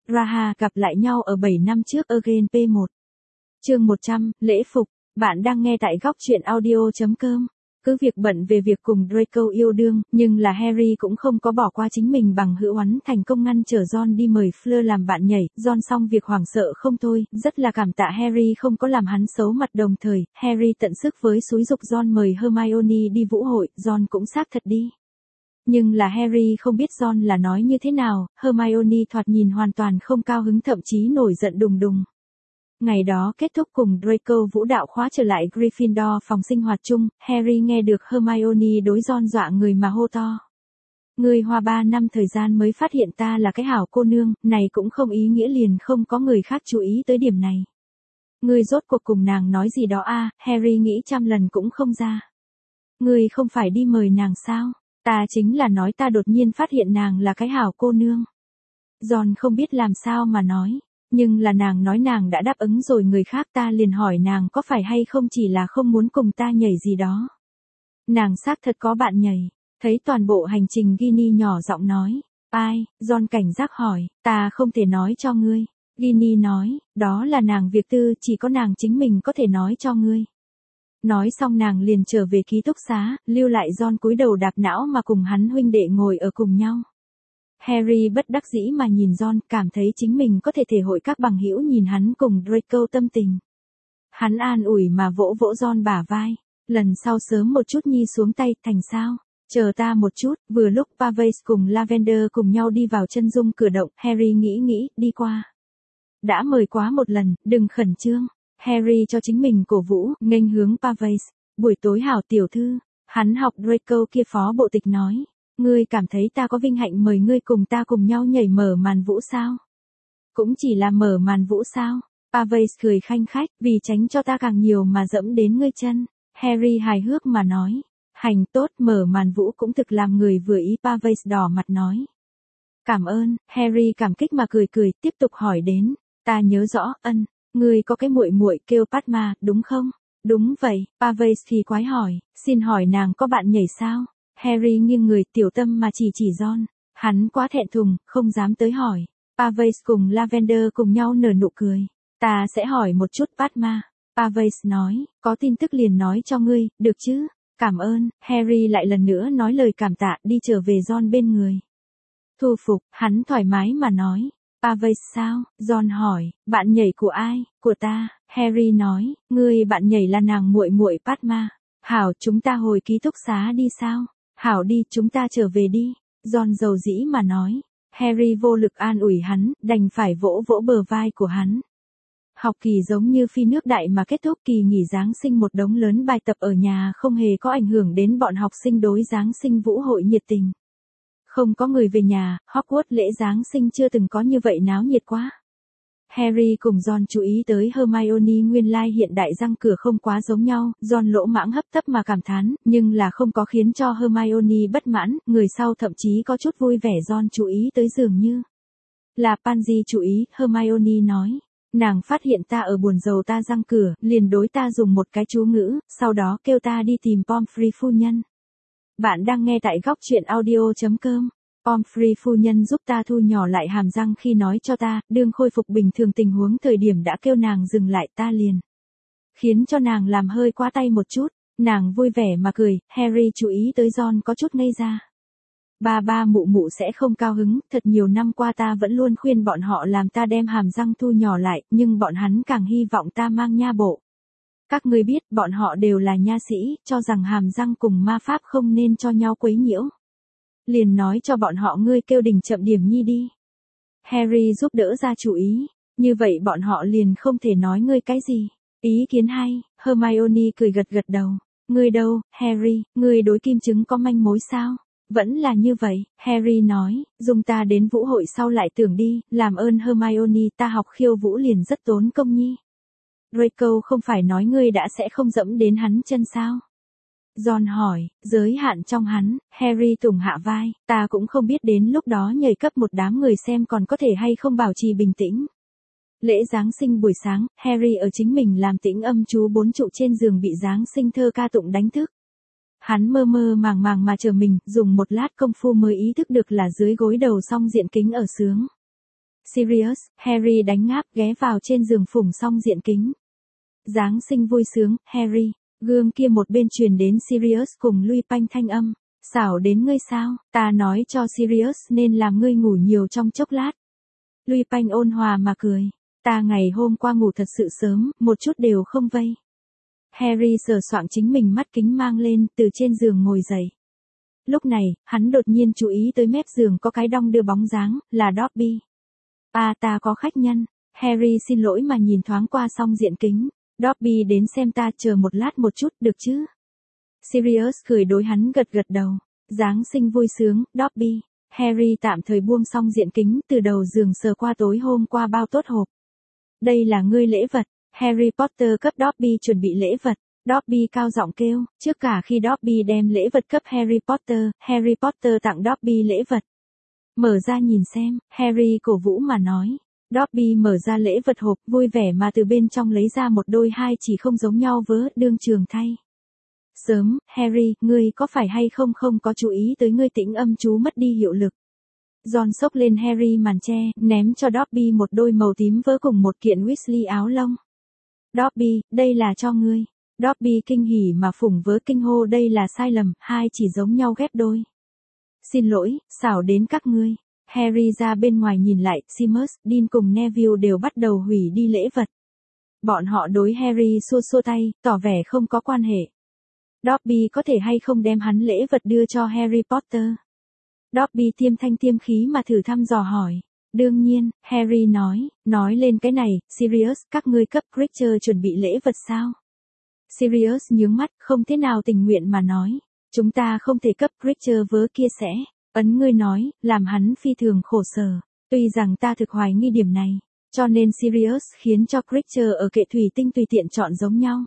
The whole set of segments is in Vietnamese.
Raha gặp lại nhau ở 7 năm trước Again P1. Chương 100, lễ phục. Bạn đang nghe tại góc truyện audio.com. Cứ việc bận về việc cùng Draco yêu đương, nhưng là Harry cũng không có bỏ qua chính mình bằng hữu oán thành công ngăn trở Ron đi mời Fleur làm bạn nhảy. Ron xong việc hoảng sợ không thôi, rất là cảm tạ Harry không có làm hắn xấu mặt, đồng thời, Harry tận sức với xúi giục Ron mời Hermione đi vũ hội, Ron cũng xác thật đi. Nhưng là Harry không biết Ron là nói như thế nào, Hermione thoạt nhìn hoàn toàn không cao hứng, thậm chí nổi giận đùng đùng. Ngày đó kết thúc cùng Draco vũ đạo khóa trở lại Gryffindor phòng sinh hoạt chung, Harry nghe được Hermione đối Ron dọa người mà hô to. Ngươi hoa 3 năm thời gian mới phát hiện ta là cái hảo cô nương, này cũng không ý nghĩa liền không có người khác chú ý tới điểm này. Ngươi rốt cuộc cùng nàng nói gì đó à, Harry nghĩ trăm lần cũng không ra. Ngươi không phải đi mời nàng sao? Ta chính là nói ta đột nhiên phát hiện nàng là cái hảo cô nương. Ron không biết làm sao mà nói. Nhưng là nàng nói nàng đã đáp ứng rồi người khác, ta liền hỏi nàng có phải hay không chỉ là không muốn cùng ta nhảy gì đó. Nàng xác thật có bạn nhảy. Thấy toàn bộ hành trình Ginny nhỏ giọng nói. Ai? Ron cảnh giác hỏi, ta không thể nói cho ngươi. Ginny nói, đó là nàng việc tư, chỉ có nàng chính mình có thể nói cho ngươi. Nói xong nàng liền trở về ký túc xá, lưu lại Ron cúi đầu đạp não mà cùng hắn huynh đệ ngồi ở cùng nhau. Harry bất đắc dĩ mà nhìn Ron, cảm thấy chính mình có thể thể hội các bằng hữu nhìn hắn cùng Draco tâm tình. Hắn an ủi mà vỗ vỗ Ron bả vai, lần sau sớm một chút nhi xuống tay, thành sao? Chờ ta một chút. Vừa lúc Pavage cùng Lavender cùng nhau đi vào chân dung cửa động, Harry nghĩ, đi qua. Đã mời quá một lần, đừng khẩn trương. Harry cho chính mình cổ vũ, nghênh hướng Pavage. Buổi tối hảo tiểu thư, hắn học Draco kia phó bộ tịch nói. Ngươi cảm thấy ta có vinh hạnh mời ngươi cùng ta cùng nhau nhảy mở màn vũ sao? Cũng chỉ là mở màn vũ sao? Pavage cười khanh khách, vì tránh cho ta càng nhiều mà dẫm đến ngươi chân. Harry hài hước mà nói. Hành tốt, mở màn vũ cũng thực làm người vừa ý. Pavage đỏ mặt nói. Cảm ơn. Harry cảm kích mà cười, tiếp tục hỏi đến. Ta nhớ rõ, ngươi có cái muội muội kêu Padma, đúng không? Đúng vậy. Pavage thì quái hỏi, xin hỏi nàng có bạn nhảy sao? Harry nghiêng người, tiểu tâm mà chỉ Ron. Hắn quá thẹn thùng, không dám tới hỏi. Pavage cùng Lavender cùng nhau nở nụ cười. Ta sẽ hỏi một chút Padma. Pavage nói, có tin tức liền nói cho ngươi, được chứ? Cảm ơn. Harry lại lần nữa nói lời cảm tạ, đi trở về Ron bên người. Thu phục, hắn thoải mái mà nói. Pavage sao? Ron hỏi, bạn nhảy của ai? Của ta. Harry nói, ngươi bạn nhảy là nàng muội muội Padma. Hảo, chúng ta hồi ký túc xá đi sao? Hảo đi, chúng ta trở về đi. Ron dầu dĩ mà nói. Harry vô lực an ủi hắn, đành phải vỗ vỗ bờ vai của hắn. Học kỳ giống như phi nước đại mà kết thúc, kỳ nghỉ Giáng sinh một đống lớn bài tập ở nhà không hề có ảnh hưởng đến bọn học sinh đối Giáng sinh vũ hội nhiệt tình. Không có người về nhà, Hogwarts lễ Giáng sinh chưa từng có như vậy náo nhiệt quá. Harry cùng Ron chú ý tới Hermione nguyên lai hiện đại răng cửa không quá giống nhau, Ron lỗ mãng hấp tấp mà cảm thán, nhưng là không có khiến cho Hermione bất mãn, người sau thậm chí có chút vui vẻ. Ron chú ý tới dường như là Pansy chú ý, Hermione nói. Nàng phát hiện ta ở buồn rầu ta răng cửa, liền đối ta dùng một cái chú ngữ, sau đó kêu ta đi tìm Pomfrey phu nhân. Bạn đang nghe tại góc truyện audio.com. Pomfrey phu nhân giúp ta thu nhỏ lại hàm răng khi nói cho ta, đương khôi phục bình thường tình huống thời điểm đã kêu nàng dừng lại, ta liền khiến cho nàng làm hơi quá tay một chút. Nàng vui vẻ mà cười. Harry chú ý tới Ron có chút ngây ra. Ba mụ mụ sẽ không cao hứng, thật nhiều năm qua ta vẫn luôn khuyên bọn họ làm ta đem hàm răng thu nhỏ lại, nhưng bọn hắn càng hy vọng ta mang nha bộ. Các ngươi biết, bọn họ đều là nha sĩ, cho rằng hàm răng cùng ma pháp không nên cho nhau quấy nhiễu. Liền nói cho bọn họ ngươi kêu đình chậm điểm nhi đi. Harry giúp đỡ ra chủ ý, như vậy bọn họ liền không thể nói ngươi cái gì. Ý kiến hay. Hermione cười gật đầu. Ngươi đâu, Harry, ngươi đối kim chứng có manh mối sao? Vẫn là như vậy. Harry nói, dùng ta đến vũ hội sau lại tưởng đi, làm ơn Hermione, ta học khiêu vũ liền rất tốn công nhi. Draco không phải nói ngươi đã sẽ không dẫm đến hắn chân sao? Ron hỏi, giới hạn trong hắn. Harry tùng hạ vai, ta cũng không biết đến lúc đó nhảy cấp một đám người xem còn có thể hay không bảo trì bình tĩnh. Lễ Giáng sinh buổi sáng, Harry ở chính mình làm tĩnh âm chú 4 trụ trên giường bị Giáng sinh thơ ca tụng đánh thức. Hắn mơ màng mà chờ mình, dùng một lát công phu mới ý thức được là dưới gối đầu song diện kính ở sướng. Sirius, Harry đánh ngáp ghé vào trên giường phủng xong diện kính. Giáng sinh vui sướng, Harry. Gương kia một bên truyền đến Sirius cùng Lupin thanh âm. Xảo đến ngươi sao, ta nói cho Sirius nên làm ngươi ngủ nhiều trong chốc lát. Lupin ôn hòa mà cười. Ta ngày hôm qua ngủ thật sự sớm, một chút đều không vây. Harry sờ soạng chính mình mắt kính mang lên, từ trên giường ngồi dậy. Lúc này, hắn đột nhiên chú ý tới mép giường có cái đong đưa bóng dáng, là Dobby. Ta có khách nhân. Harry xin lỗi mà nhìn thoáng qua xong diện kính. Dobby đến xem ta, chờ một lát một chút, được chứ? Sirius cười đối hắn gật gật đầu. Giáng sinh vui sướng, Dobby. Harry tạm thời buông xong diện kính, từ đầu giường sờ qua tối hôm qua bao tốt hộp. Đây là ngươi lễ vật. Harry Potter cấp Dobby chuẩn bị lễ vật. Dobby cao giọng kêu, trước cả khi Dobby đem lễ vật cấp Harry Potter tặng Dobby lễ vật. Mở ra nhìn xem, Harry cổ vũ mà nói. Dobby mở ra lễ vật hộp, vui vẻ mà từ bên trong lấy ra một đôi hai chỉ không giống nhau vớ, đương trường thay. Sớm, Harry, ngươi có phải hay không có chú ý tới ngươi tĩnh âm chú mất đi hiệu lực. Ron xốc lên Harry màn che, ném cho Dobby một đôi màu tím vớ cùng một kiện Weasley áo lông. Dobby, đây là cho ngươi. Dobby kinh hỉ mà phủng vớ kinh hô, đây là sai lầm, hai chỉ giống nhau ghép đôi. Xin lỗi, xảo đến các ngươi. Harry ra bên ngoài nhìn lại, Seamus, Dean cùng Neville đều bắt đầu hủy đi lễ vật. Bọn họ đối Harry xua xua tay, tỏ vẻ không có quan hệ. Dobby có thể hay không đem hắn lễ vật đưa cho Harry Potter? Dobby tiêm thanh tiêm khí mà thử thăm dò hỏi. Đương nhiên, Harry nói lên cái này, Sirius, các ngươi cấp Creature chuẩn bị lễ vật sao? Sirius nhướng mắt, không thế nào tình nguyện mà nói. Chúng ta không thể cấp Creature vớ kia sẽ. Ấn ngươi nói, làm hắn phi thường khổ sở. Tuy rằng ta thực hoài nghi điểm này. Cho nên Sirius khiến cho Creature ở kệ thủy tinh tùy tiện chọn giống nhau.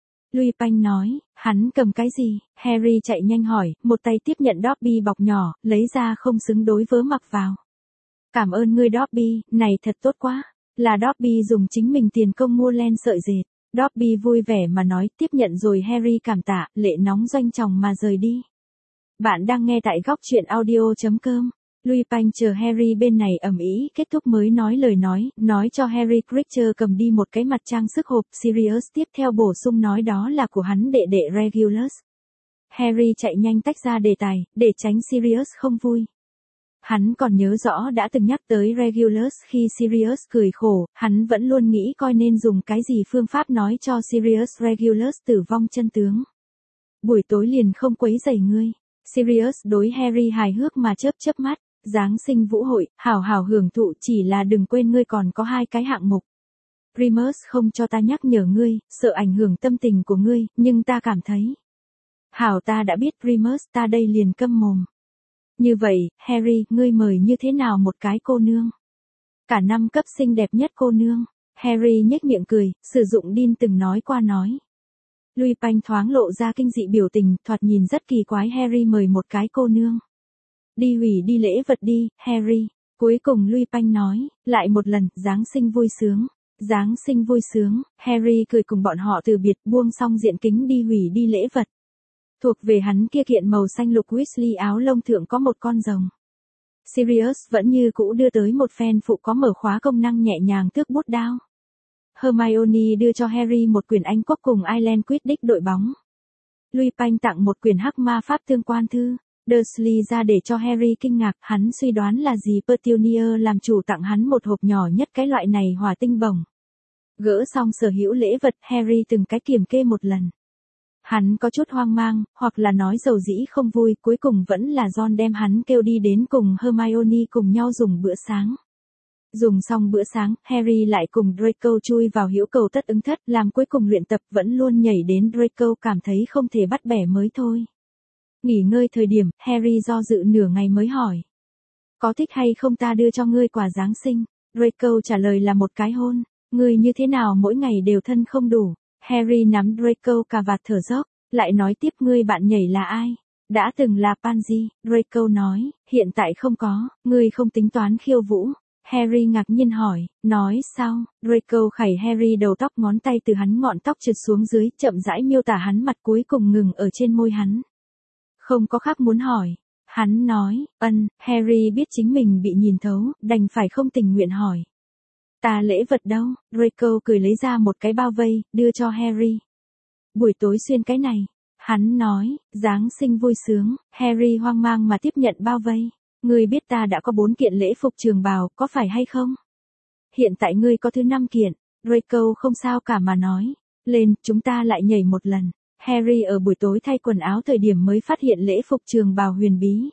Lupin nói, hắn cầm cái gì? Harry chạy nhanh hỏi, một tay tiếp nhận Dobby bọc nhỏ, lấy ra không xứng đối vớ mặc vào. Cảm ơn ngươi Dobby, này thật tốt quá. Là Dobby dùng chính mình tiền công mua len sợi dệt. Dobby vui vẻ mà nói, tiếp nhận rồi. Harry cảm tạ, lệ nóng doanh tròng mà rời đi. Bạn đang nghe tại góc truyện audio.com. Lupin chờ Harry bên này ầm ĩ kết thúc mới nói lời nói cho Harry Creature cầm đi một cái mặt trang sức hộp. Sirius tiếp theo bổ sung nói đó là của hắn đệ đệ Regulus. Harry chạy nhanh tách ra đề tài, để tránh Sirius không vui. Hắn còn nhớ rõ đã từng nhắc tới Regulus khi Sirius cười khổ, hắn vẫn luôn nghĩ coi nên dùng cái gì phương pháp nói cho Sirius Regulus tử vong chân tướng. Buổi tối liền không quấy rầy ngươi. Sirius đối Harry hài hước mà chớp mắt. Giáng sinh vũ hội, hảo hảo hưởng thụ, chỉ là đừng quên ngươi còn có 2 cái hạng mục. Remus không cho ta nhắc nhở ngươi, sợ ảnh hưởng tâm tình của ngươi, nhưng ta cảm thấy. Hảo, ta đã biết Remus, ta đây liền câm mồm. Như vậy, Harry, ngươi mời như thế nào một cái cô nương? Cả năm cấp xinh đẹp nhất cô nương. Harry nhếch miệng cười, sử dụng Dean từng nói qua nói. Lupin thoáng lộ ra kinh dị biểu tình, thoạt nhìn rất kỳ quái. Harry mời một cái cô nương. Đi hủy đi lễ vật đi, Harry. Cuối cùng Lupin nói, lại một lần, Giáng sinh vui sướng. Giáng sinh vui sướng, Harry cười cùng bọn họ từ biệt, buông xong diện kính đi hủy đi lễ vật. Thuộc về hắn kia kiện màu xanh lục Weasley áo lông thượng có một con rồng. Sirius vẫn như cũ đưa tới một phen phụ có mở khóa công năng nhẹ nhàng tước bút đao. Hermione đưa cho Harry một quyển Anh quốc cùng Ireland Quidditch đội bóng. Lupin tặng một quyển hắc ma pháp tương quan thư. Dursley ra để cho Harry kinh ngạc, hắn suy đoán là gì Petunia làm chủ tặng hắn một hộp nhỏ nhất cái loại này hỏa tinh bổng. Gỡ xong sở hữu lễ vật, Harry từng cái kiểm kê một lần. Hắn có chút hoang mang, hoặc là nói dầu dĩ không vui, cuối cùng vẫn là Ron đem hắn kêu đi đến cùng Hermione cùng nhau dùng bữa sáng. Dùng xong bữa sáng, Harry lại cùng Draco chui vào hữu cầu tất ứng thất, làm cuối cùng luyện tập vẫn luôn nhảy đến Draco cảm thấy không thể bắt bẻ mới thôi. Nghỉ ngơi thời điểm, Harry do dự nửa ngày mới hỏi. Có thích hay không ta đưa cho ngươi quà Giáng sinh? Draco trả lời là một cái hôn. Ngươi như thế nào mỗi ngày đều thân không đủ. Harry nắm Draco cà vạt thở dốc, lại nói tiếp ngươi bạn nhảy là ai? Đã từng là Pansy, Draco nói, hiện tại không có, ngươi không tính toán khiêu vũ. Harry ngạc nhiên hỏi, nói sao? Draco khẩy Harry đầu tóc, ngón tay từ hắn ngọn tóc trượt xuống dưới, chậm rãi miêu tả hắn mặt cuối cùng ngừng ở trên môi hắn. Không có khác muốn hỏi. Hắn nói, Harry biết chính mình bị nhìn thấu, đành phải không tình nguyện hỏi. Ta lễ vật đâu? Draco cười lấy ra một cái bao vây, đưa cho Harry. Buổi tối xuyên cái này. Hắn nói, Giáng sinh vui sướng. Harry hoang mang mà tiếp nhận bao vây. Ngươi biết ta đã có 4 kiện lễ phục trường bào, có phải hay không? Hiện tại ngươi có thứ 5 kiện. Draco không sao cả mà nói. Lên, chúng ta lại nhảy một lần. Harry ở buổi tối thay quần áo thời điểm mới phát hiện lễ phục trường bào huyền bí.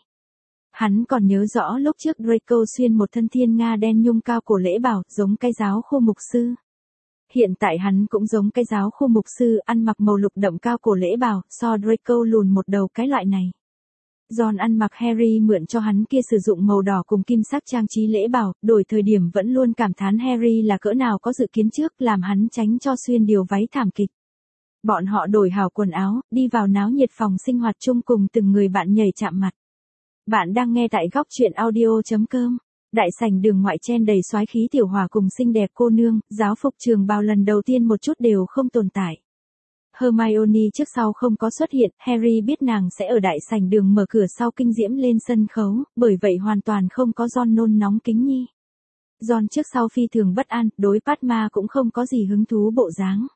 Hắn còn nhớ rõ lúc trước Draco xuyên một thân thiên nga đen nhung cao cổ lễ bào, giống cái giáo khu mục sư. Hiện tại hắn cũng giống cái giáo khu mục sư, ăn mặc màu lục đậm cao cổ lễ bào, so Draco lùn một đầu cái loại này. John ăn mặc Harry mượn cho hắn kia sử dụng màu đỏ cùng kim sắc trang trí lễ bào, đổi thời điểm vẫn luôn cảm thán Harry là cỡ nào có dự kiến trước, làm hắn tránh cho xuyên điều váy thảm kịch. Bọn họ đổi hảo quần áo, đi vào náo nhiệt phòng sinh hoạt chung cùng từng người bạn nhảy chạm mặt. Bạn đang nghe tại góc truyện audio.com. Đại sảnh đường ngoại chen đầy soái khí tiểu hòa cùng xinh đẹp cô nương, giáo phục trường bào lần đầu tiên một chút đều không tồn tại. Hermione trước sau không có xuất hiện, Harry biết nàng sẽ ở đại sảnh đường mở cửa sau kinh diễm lên sân khấu, bởi vậy hoàn toàn không có Ron nôn nóng kính nhi. Ron trước sau phi thường bất an, đối Padma cũng không có gì hứng thú bộ dáng.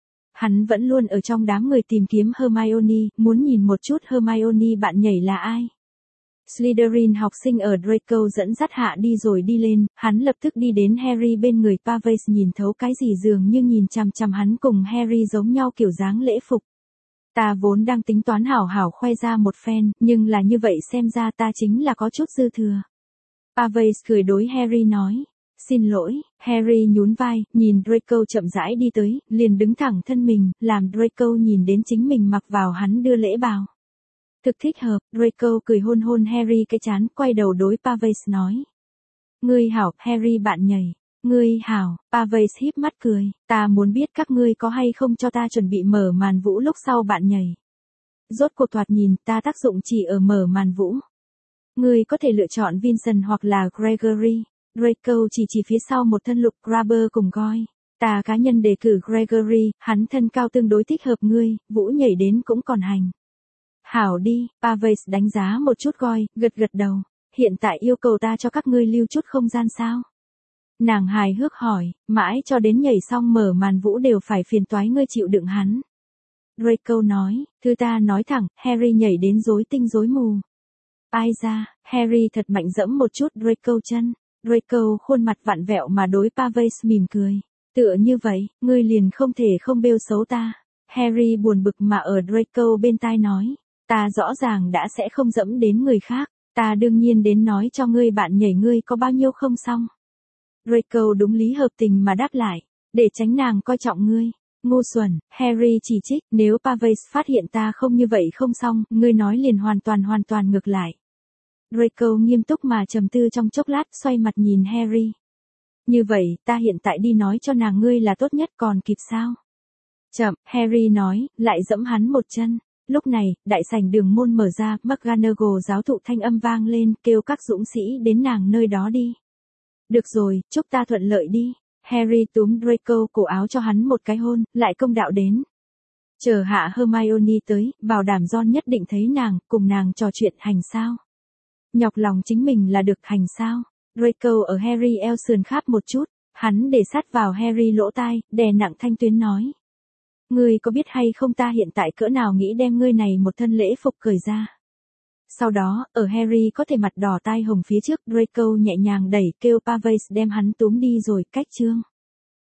Hắn vẫn luôn ở trong đám người tìm kiếm Hermione, muốn nhìn một chút Hermione bạn nhảy là ai. Slytherin học sinh ở Draco dẫn dắt hạ đi rồi đi lên, hắn lập tức đi đến Harry bên người. Pavase nhìn thấu cái gì dường như nhìn chằm chằm hắn cùng Harry giống nhau kiểu dáng lễ phục. Ta vốn đang tính toán hảo hảo khoe ra một phen, nhưng là như vậy xem ra ta chính là có chút dư thừa. Pavase cười đối Harry nói. Xin lỗi, Harry nhún vai, nhìn Draco chậm rãi đi tới, liền đứng thẳng thân mình, làm Draco nhìn đến chính mình mặc vào hắn đưa lễ bào. Thực thích hợp, Draco cười hôn hôn Harry cái trán, quay đầu đối Pavase nói. Ngươi hảo, Harry bạn nhảy. Ngươi hảo, Pavase híp mắt cười, ta muốn biết các ngươi có hay không cho ta chuẩn bị mở màn vũ lúc sau bạn nhảy. Rốt cuộc thoạt nhìn, ta tác dụng chỉ ở mở màn vũ. Ngươi có thể lựa chọn Vincent hoặc là Gregory. Draco chỉ phía sau một thân lục Grabber cùng Goyle. Ta cá nhân đề cử Gregory, hắn thân cao tương đối thích hợp ngươi, vũ nhảy đến cũng còn hành. Hảo đi, Pavase đánh giá một chút Goyle, gật đầu. Hiện tại yêu cầu ta cho các ngươi lưu chút không gian sao? Nàng hài hước hỏi, mãi cho đến nhảy xong mở màn vũ đều phải phiền toái ngươi chịu đựng hắn. Draco nói, thứ ta nói thẳng, Harry nhảy đến rối tinh rối mù. Ai ra, Harry thật mạnh dẫm một chút Draco chân. Draco khuôn mặt vặn vẹo mà đối Pavase mỉm cười. Tựa như vậy, ngươi liền không thể không bêu xấu ta. Harry buồn bực mà ở Draco bên tai nói. Ta rõ ràng đã sẽ không dẫm đến người khác. Ta đương nhiên đến nói cho ngươi bạn nhảy ngươi có bao nhiêu không xong. Draco đúng lý hợp tình mà đáp lại. Để tránh nàng coi trọng ngươi. Ngu xuẩn, Harry chỉ trích. Nếu Pavase phát hiện ta không như vậy không xong, ngươi nói liền hoàn toàn ngược lại. Draco nghiêm túc mà trầm tư trong chốc lát, xoay mặt nhìn Harry. Như vậy, ta hiện tại đi nói cho nàng ngươi là tốt nhất, còn kịp sao? Chậm, Harry nói, lại dẫm hắn một chân. Lúc này, đại sảnh đường môn mở ra, McGonagall giáo thụ thanh âm vang lên, kêu các dũng sĩ đến nàng nơi đó đi. Được rồi, chúc ta thuận lợi đi. Harry túm Draco cổ áo cho hắn một cái hôn, lại công đạo đến. Chờ hạ Hermione tới, bảo đảm Ron nhất định thấy nàng, cùng nàng trò chuyện hành sao. Nhọc lòng chính mình là được hành sao. Draco ở Harry eo sườn kháp một chút, hắn để sát vào Harry lỗ tai, đè nặng thanh tuyến nói. Ngươi có biết hay không ta hiện tại cỡ nào nghĩ đem ngươi này một thân lễ phục cởi ra. Sau đó, ở Harry có thể mặt đỏ tai hồng phía trước, Draco nhẹ nhàng đẩy kêu Pavase đem hắn túm đi rồi, cách chương.